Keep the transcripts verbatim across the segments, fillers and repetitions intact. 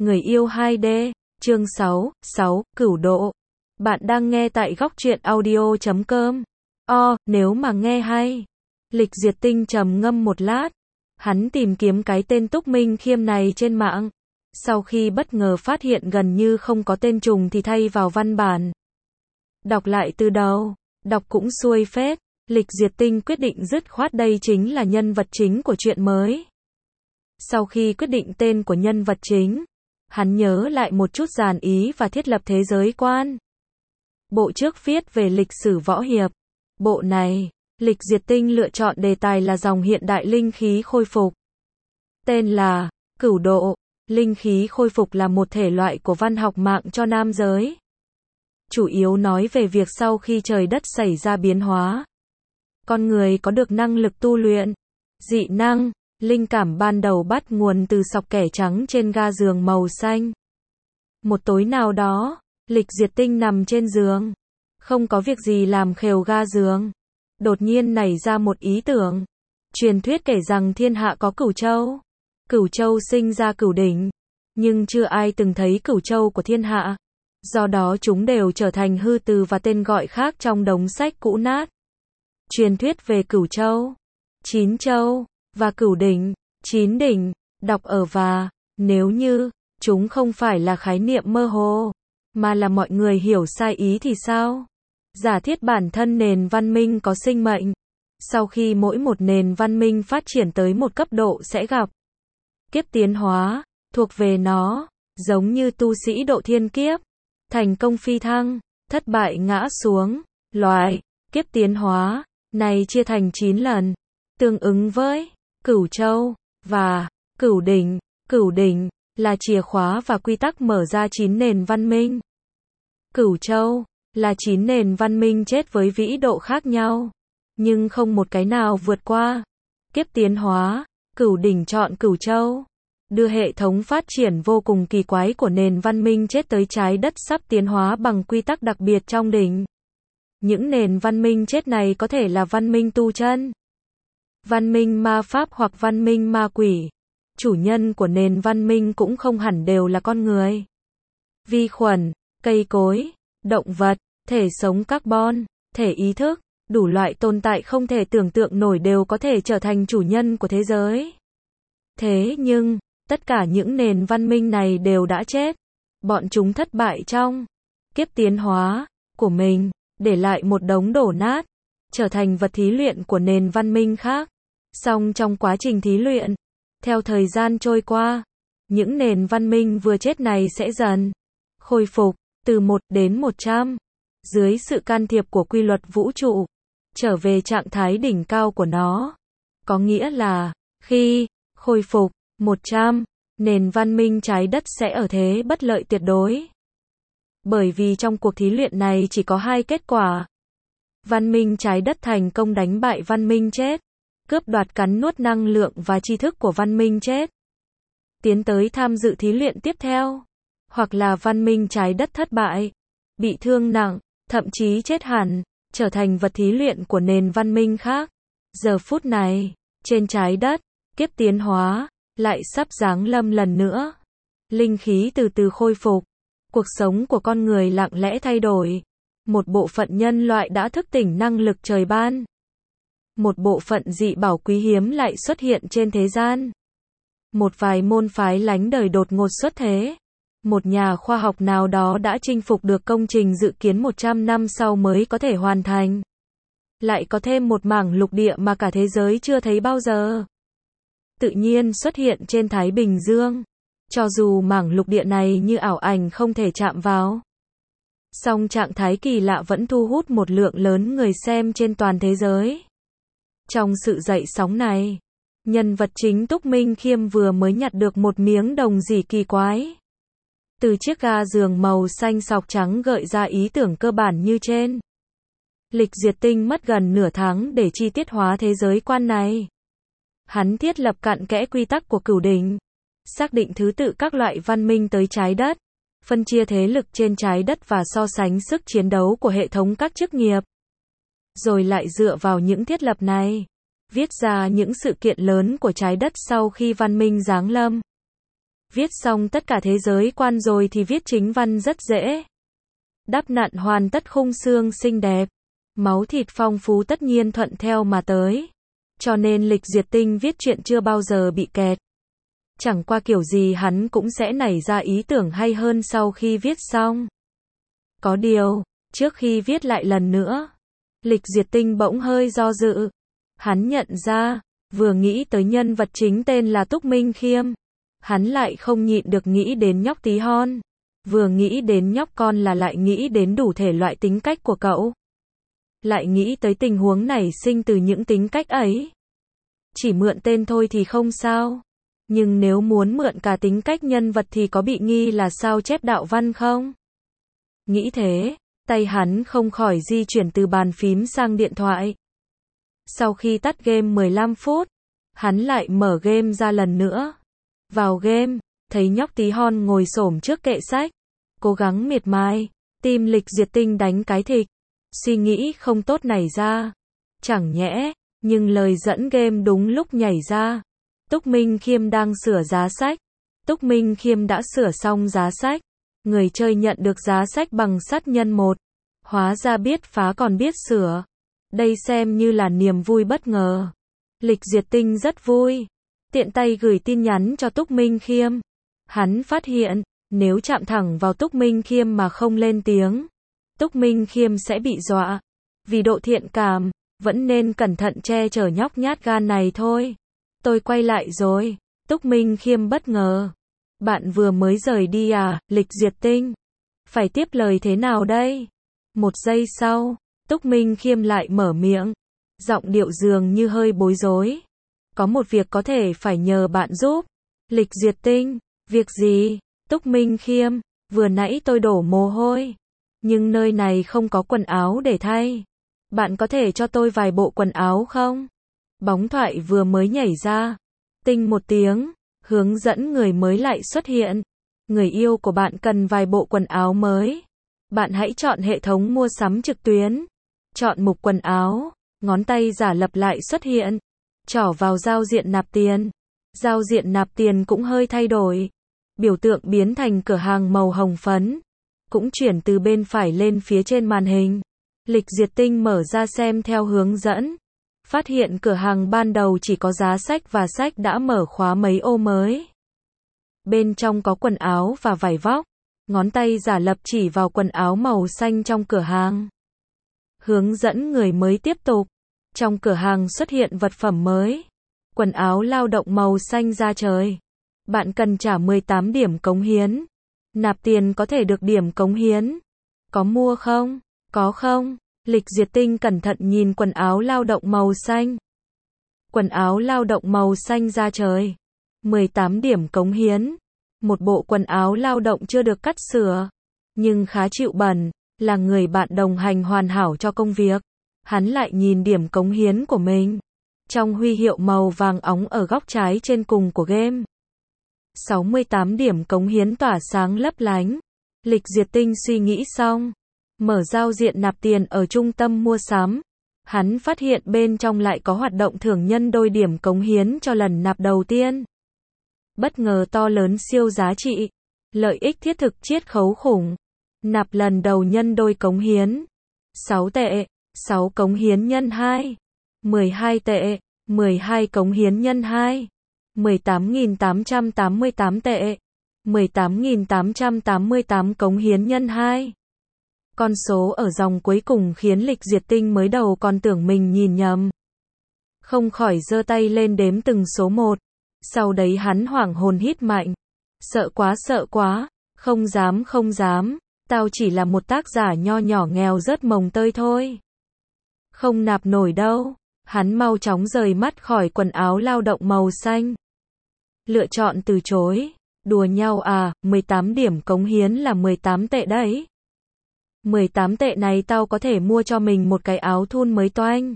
Người yêu hai D, chương sáu, sáu, Cửu độ. Bạn đang nghe tại góc truyện audio chấm com. O, nếu mà nghe hay. Lịch Duyệt Tinh trầm ngâm một lát. Hắn tìm kiếm cái tên Túc Minh Khiêm này trên mạng. Sau khi bất ngờ phát hiện gần như không có tên trùng thì thay vào văn bản. Đọc lại từ đầu, đọc cũng xuôi phết. Lịch Duyệt Tinh quyết định dứt khoát đây chính là nhân vật chính của chuyện mới. Sau khi quyết định tên của nhân vật chính, hắn nhớ lại một chút dàn ý và thiết lập thế giới quan. Bộ trước viết về lịch sử võ hiệp. Bộ này, Lịch Duyệt Tinh lựa chọn đề tài là dòng hiện đại linh khí khôi phục. Tên là Cửu độ. Linh khí khôi phục là một thể loại của văn học mạng cho nam giới. Chủ yếu nói về việc sau khi trời đất xảy ra biến hóa, con người có được năng lực tu luyện, dị năng. Linh cảm ban đầu bắt nguồn từ sọc kẻ trắng trên ga giường màu xanh. Một tối nào đó, Lịch Duyệt Tinh nằm trên giường, không có việc gì làm khều ga giường. Đột nhiên nảy ra một ý tưởng. Truyền thuyết kể rằng thiên hạ có cửu châu. Cửu châu sinh ra cửu đỉnh, nhưng chưa ai từng thấy cửu châu của thiên hạ. Do đó chúng đều trở thành hư từ và tên gọi khác trong đống sách cũ nát. Truyền thuyết về cửu châu, chín châu và cửu đỉnh, chín đỉnh, đọc ở và, nếu như, chúng không phải là khái niệm mơ hồ, mà là mọi người hiểu sai ý thì sao? Giả thiết bản thân nền văn minh có sinh mệnh. Sau khi mỗi một nền văn minh phát triển tới một cấp độ sẽ gặp kiếp tiến hóa, thuộc về nó, giống như tu sĩ độ thiên kiếp, thành công phi thăng, thất bại ngã xuống, loại, kiếp tiến hóa, này chia thành chín lần, tương ứng với Cửu châu, và Cửu đỉnh. Cửu đỉnh là chìa khóa và quy tắc mở ra chín nền văn minh. Cửu châu là chín nền văn minh chết với vĩ độ khác nhau, nhưng không một cái nào vượt qua kiếp tiến hóa. Cửu đỉnh chọn Cửu châu, đưa hệ thống phát triển vô cùng kỳ quái của nền văn minh chết tới trái đất sắp tiến hóa bằng quy tắc đặc biệt trong đỉnh. Những nền văn minh chết này có thể là văn minh tu chân, văn minh ma pháp hoặc văn minh ma quỷ. Chủ nhân của nền văn minh cũng không hẳn đều là con người. Vi khuẩn, cây cối, động vật, thể sống carbon, thể ý thức, đủ loại tồn tại không thể tưởng tượng nổi đều có thể trở thành chủ nhân của thế giới. Thế nhưng, tất cả những nền văn minh này đều đã chết. Bọn chúng thất bại trong kiếp tiến hóa của mình, để lại một đống đổ nát, trở thành vật thí luyện của nền văn minh khác. Song trong quá trình thí luyện, theo thời gian trôi qua, những nền văn minh vừa chết này sẽ dần khôi phục, từ một đến một trăm, dưới sự can thiệp của quy luật vũ trụ, trở về trạng thái đỉnh cao của nó. Có nghĩa là, khi khôi phục một trăm, nền văn minh trái đất sẽ ở thế bất lợi tuyệt đối. Bởi vì trong cuộc thí luyện này chỉ có hai kết quả. Văn minh trái đất thành công đánh bại văn minh chết, cướp đoạt cắn nuốt năng lượng và tri thức của văn minh chết, tiến tới tham dự thí luyện tiếp theo. Hoặc là văn minh trái đất thất bại, bị thương nặng, thậm chí chết hẳn, trở thành vật thí luyện của nền văn minh khác. Giờ phút này, trên trái đất, kiếp tiến hóa lại sắp giáng lâm lần nữa. Linh khí từ từ khôi phục, cuộc sống của con người lặng lẽ thay đổi. Một bộ phận nhân loại đã thức tỉnh năng lực trời ban. Một bộ phận dị bảo quý hiếm lại xuất hiện trên thế gian. Một vài môn phái lánh đời đột ngột xuất thế. Một nhà khoa học nào đó đã chinh phục được công trình dự kiến một trăm năm sau mới có thể hoàn thành. Lại có thêm một mảng lục địa mà cả thế giới chưa thấy bao giờ. Tự nhiên xuất hiện trên Thái Bình Dương. Cho dù mảng lục địa này như ảo ảnh không thể chạm vào, song trạng thái kỳ lạ vẫn thu hút một lượng lớn người xem trên toàn thế giới. Trong sự dậy sóng này, nhân vật chính Túc Minh Khiêm vừa mới nhặt được một miếng đồng gì kỳ quái. Từ chiếc ga giường màu xanh sọc trắng gợi ra ý tưởng cơ bản như trên. Lịch Duyệt Tinh mất gần nửa tháng để chi tiết hóa thế giới quan này. Hắn thiết lập cặn kẽ quy tắc của cửu đỉnh, xác định thứ tự các loại văn minh tới trái đất, phân chia thế lực trên trái đất và so sánh sức chiến đấu của hệ thống các chức nghiệp. Rồi lại dựa vào những thiết lập này, viết ra những sự kiện lớn của trái đất sau khi văn minh giáng lâm. Viết xong tất cả thế giới quan rồi thì viết chính văn rất dễ. Đắp nặn hoàn tất khung xương xinh đẹp. Máu thịt phong phú tất nhiên thuận theo mà tới. Cho nên Lịch Diệt Tinh viết chuyện chưa bao giờ bị kẹt. Chẳng qua kiểu gì hắn cũng sẽ nảy ra ý tưởng hay hơn sau khi viết xong. Có điều, trước khi viết lại lần nữa, Lịch Diệt Tinh bỗng hơi do dự. Hắn nhận ra, vừa nghĩ tới nhân vật chính tên là Túc Minh Khiêm, hắn lại không nhịn được nghĩ đến nhóc tí hon. Vừa nghĩ đến nhóc con là lại nghĩ đến đủ thể loại tính cách của cậu. Lại nghĩ tới tình huống nảy sinh từ những tính cách ấy. Chỉ mượn tên thôi thì không sao. Nhưng nếu muốn mượn cả tính cách nhân vật thì có bị nghi là sao chép đạo văn không? Nghĩ thế, tay hắn không khỏi di chuyển từ bàn phím sang điện thoại. Sau khi tắt game mười lăm phút, hắn lại mở game ra lần nữa. Vào game, thấy nhóc tí hon ngồi xổm trước kệ sách, cố gắng miệt mài, tìm Lịch Diệt Tinh đánh cái thịt. Suy nghĩ không tốt nảy ra. Chẳng nhẽ, nhưng lời dẫn game đúng lúc nhảy ra. Túc Minh Khiêm đang sửa giá sách. Túc Minh Khiêm đã sửa xong giá sách. Người chơi nhận được giá sách bằng sắt nhân một. Hóa ra biết phá còn biết sửa. Đây xem như là niềm vui bất ngờ. Lịch Diệt Tinh rất vui. Tiện tay gửi tin nhắn cho Túc Minh Khiêm. Hắn phát hiện, nếu chạm thẳng vào Túc Minh Khiêm mà không lên tiếng, Túc Minh Khiêm sẽ bị dọa. Vì độ thiện cảm, vẫn nên cẩn thận che chở nhóc nhát gan này thôi. Tôi quay lại rồi. Túc Minh Khiêm bất ngờ. Bạn vừa mới rời đi à, Lịch Diệt Tinh? Phải tiếp lời thế nào đây? Một giây sau, Túc Minh Khiêm lại mở miệng. Giọng điệu dường như hơi bối rối. Có một việc có thể phải nhờ bạn giúp. Lịch Diệt Tinh, việc gì? Túc Minh Khiêm, vừa nãy tôi đổ mồ hôi. Nhưng nơi này không có quần áo để thay. Bạn có thể cho tôi vài bộ quần áo không? Bóng thoại vừa mới nhảy ra. Tinh một tiếng, hướng dẫn người mới lại xuất hiện. Người yêu của bạn cần vài bộ quần áo mới. Bạn hãy chọn hệ thống mua sắm trực tuyến. Chọn mục quần áo, ngón tay giả lập lại xuất hiện. Trỏ vào giao diện nạp tiền. Giao diện nạp tiền cũng hơi thay đổi. Biểu tượng biến thành cửa hàng màu hồng phấn. Cũng chuyển từ bên phải lên phía trên màn hình. Lịch Diệt Tinh mở ra xem theo hướng dẫn. Phát hiện cửa hàng ban đầu chỉ có giá sách và sách đã mở khóa mấy ô mới. Bên trong có quần áo và vải vóc. Ngón tay giả lập chỉ vào quần áo màu xanh trong cửa hàng. Hướng dẫn người mới tiếp tục. Trong cửa hàng xuất hiện vật phẩm mới. Quần áo lao động màu xanh da trời. Bạn cần trả mười tám điểm cống hiến. Nạp tiền có thể được điểm cống hiến. Có mua không? Có không? Lịch Diệt Tinh cẩn thận nhìn quần áo lao động màu xanh. Quần áo lao động màu xanh da trời. mười tám điểm cống hiến. Một bộ quần áo lao động chưa được cắt sửa. Nhưng khá chịu bẩn. Là người bạn đồng hành hoàn hảo cho công việc. Hắn lại nhìn điểm cống hiến của mình. Trong huy hiệu màu vàng óng ở góc trái trên cùng của game. sáu mươi tám điểm cống hiến tỏa sáng lấp lánh. Lịch Diệt Tinh suy nghĩ xong. Mở giao diện nạp tiền ở trung tâm mua sắm. Hắn phát hiện bên trong lại có hoạt động thưởng nhân đôi điểm cống hiến cho lần nạp đầu tiên. Bất ngờ to lớn siêu giá trị. Lợi ích thiết thực chiết khấu khủng. Nạp lần đầu nhân đôi cống hiến. sáu tệ. sáu cống hiến nhân hai. mười hai tệ. mười hai cống hiến nhân hai. mười tám nghìn tám trăm tám mươi tám tệ. mười tám nghìn tám trăm tám mươi tám cống hiến nhân hai. Con số ở dòng cuối cùng khiến Lịch Diệt Tinh mới đầu còn tưởng mình nhìn nhầm. Không khỏi giơ tay lên đếm từng số một. Sau đấy hắn hoảng hồn hít mạnh. Sợ quá sợ quá. Không dám không dám. Tao chỉ là một tác giả nho nhỏ nghèo rớt mồng tơi thôi. Không nạp nổi đâu. Hắn mau chóng rời mắt khỏi quần áo lao động màu xanh. Lựa chọn từ chối. Đùa nhau à, mười tám điểm cống hiến là mười tám tệ đấy. mười tám tệ này tao có thể mua cho mình một cái áo thun mới toanh.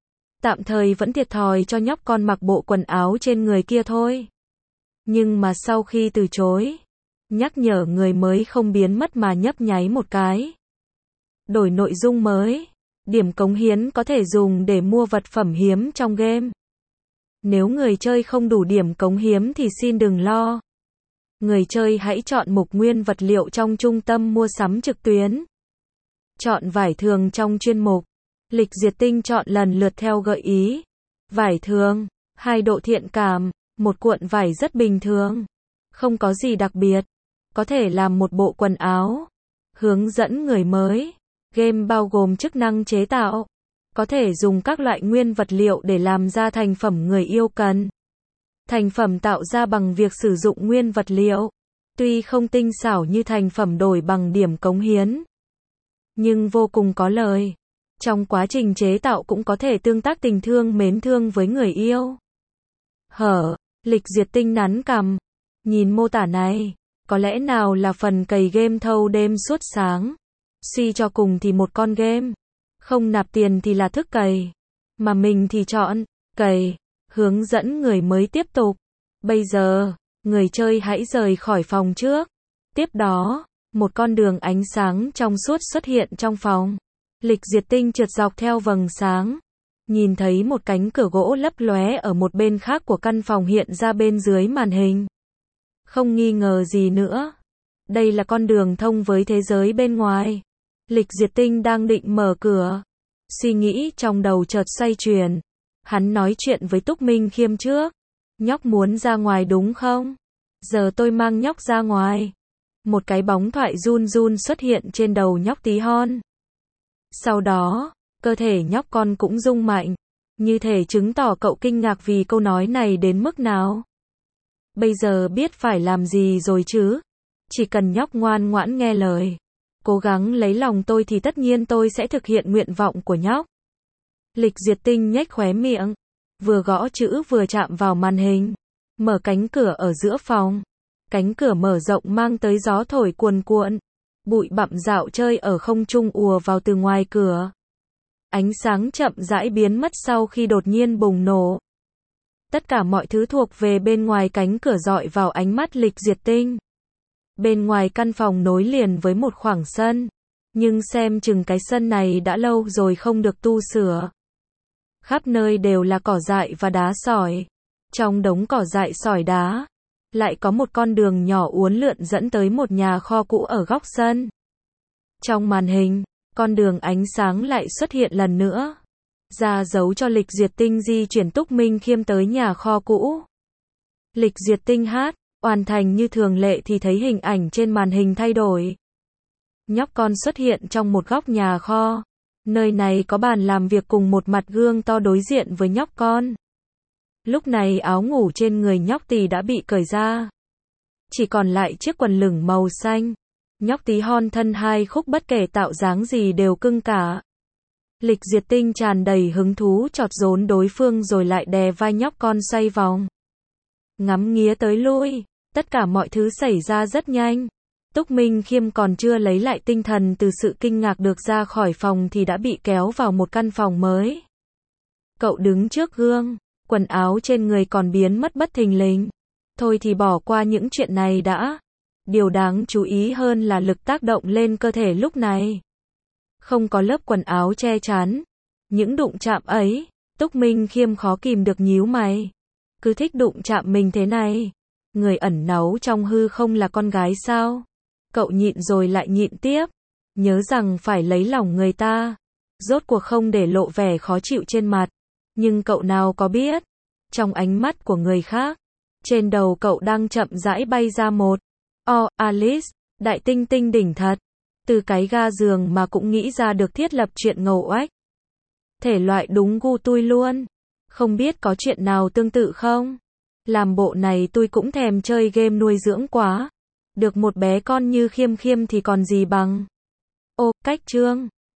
Tạm thời vẫn thiệt thòi cho nhóc con mặc bộ quần áo trên người kia thôi. Nhưng mà sau khi từ chối, nhắc nhở người mới không biến mất mà nhấp nháy một cái. Đổi nội dung mới. Điểm cống hiến có thể dùng để mua vật phẩm hiếm trong game. Nếu người chơi không đủ điểm cống hiến thì xin đừng lo. Người chơi hãy chọn mục nguyên vật liệu trong trung tâm mua sắm trực tuyến. Chọn vải thường trong chuyên mục. Lịch duyệt tinh chọn lần lượt theo gợi ý. Vải thường, hai độ thiện cảm, một cuộn vải rất bình thường. Không có gì đặc biệt. Có thể làm một bộ quần áo. Hướng dẫn người mới. Game bao gồm chức năng chế tạo. Có thể dùng các loại nguyên vật liệu để làm ra thành phẩm người yêu cần. Thành phẩm tạo ra bằng việc sử dụng nguyên vật liệu. Tuy không tinh xảo như thành phẩm đổi bằng điểm cống hiến, nhưng vô cùng có lời. Trong quá trình chế tạo cũng có thể tương tác tình thương mến thương với người yêu. Hở, lịch duyệt tinh nắn cằm. Nhìn mô tả này, có lẽ nào là phần cày game thâu đêm suốt sáng. Suy cho cùng thì một con game. Không nạp tiền thì là thức cày. Mà mình thì chọn, cày. Hướng dẫn người mới tiếp tục. Bây giờ, người chơi hãy rời khỏi phòng trước. Tiếp đó, một con đường ánh sáng trong suốt xuất hiện trong phòng. Lịch duyệt tinh trượt dọc theo vầng sáng. Nhìn thấy một cánh cửa gỗ lấp lóe ở một bên khác của căn phòng hiện ra bên dưới màn hình. Không nghi ngờ gì nữa. Đây là con đường thông với thế giới bên ngoài. Lịch duyệt tinh đang định mở cửa. Suy nghĩ trong đầu chợt xoay chuyển. Hắn nói chuyện với Túc Minh Khiêm trước. Nhóc muốn ra ngoài đúng không? Giờ tôi mang nhóc ra ngoài. Một cái bóng thoại run run xuất hiện trên đầu nhóc tí hon. Sau đó, cơ thể nhóc con cũng rung mạnh. Như thể chứng tỏ cậu kinh ngạc vì câu nói này đến mức nào. Bây giờ biết phải làm gì rồi chứ? Chỉ cần nhóc ngoan ngoãn nghe lời. Cố gắng lấy lòng tôi thì tất nhiên tôi sẽ thực hiện nguyện vọng của nhóc. Lịch duyệt tinh nhếch khóe miệng. Vừa gõ chữ vừa chạm vào màn hình. Mở cánh cửa ở giữa phòng. Cánh cửa mở rộng mang tới gió thổi cuồn cuộn. Bụi bặm dạo chơi ở không trung ùa vào từ ngoài cửa. Ánh sáng chậm rãi biến mất sau khi đột nhiên bùng nổ. Tất cả mọi thứ thuộc về bên ngoài cánh cửa dọi vào ánh mắt lịch duyệt tinh. Bên ngoài căn phòng nối liền với một khoảng sân. Nhưng xem chừng cái sân này đã lâu rồi không được tu sửa. Khắp nơi đều là cỏ dại và đá sỏi. Trong đống cỏ dại sỏi đá, lại có một con đường nhỏ uốn lượn dẫn tới một nhà kho cũ ở góc sân. Trong màn hình, con đường ánh sáng lại xuất hiện lần nữa. Ra dấu cho lịch duyệt tinh di chuyển Túc Minh Khiêm tới nhà kho cũ. Lịch duyệt tinh hát, hoàn thành như thường lệ thì thấy hình ảnh trên màn hình thay đổi. Nhóc con xuất hiện trong một góc nhà kho. Nơi này có bàn làm việc cùng một mặt gương to đối diện với nhóc con. Lúc này áo ngủ trên người nhóc tì đã bị cởi ra. Chỉ còn lại chiếc quần lửng màu xanh. Nhóc tí hon thân hai khúc bất kể tạo dáng gì đều cưng cả. Lịch duyệt tinh tràn đầy hứng thú chọt rốn đối phương rồi lại đè vai nhóc con xoay vòng. Ngắm nghía tới lui. Tất cả mọi thứ xảy ra rất nhanh. Túc Minh Khiêm còn chưa lấy lại tinh thần từ sự kinh ngạc được ra khỏi phòng thì đã bị kéo vào một căn phòng mới. Cậu đứng trước gương, quần áo trên người còn biến mất bất thình lình. Thôi thì bỏ qua những chuyện này đã. Điều đáng chú ý hơn là lực tác động lên cơ thể lúc này. Không có lớp quần áo che chắn. Những đụng chạm ấy, Túc Minh Khiêm khó kìm được nhíu mày. Cứ thích đụng chạm mình thế này. Người ẩn náu trong hư không là con gái sao? Cậu nhịn rồi lại nhịn tiếp. Nhớ rằng phải lấy lòng người ta. Rốt cuộc không để lộ vẻ khó chịu trên mặt. Nhưng cậu nào có biết. Trong ánh mắt của người khác. Trên đầu cậu đang chậm rãi bay ra một. Oh, Alice, đại tinh tinh đỉnh thật. Từ cái ga giường mà cũng nghĩ ra được thiết lập chuyện ngầu oách. Thể loại đúng gu tui luôn. Không biết có chuyện nào tương tự không? Làm bộ này tôi cũng thèm chơi game nuôi dưỡng quá. Được một bé con như Khiêm Khiêm thì còn gì bằng. Ô, cách chương.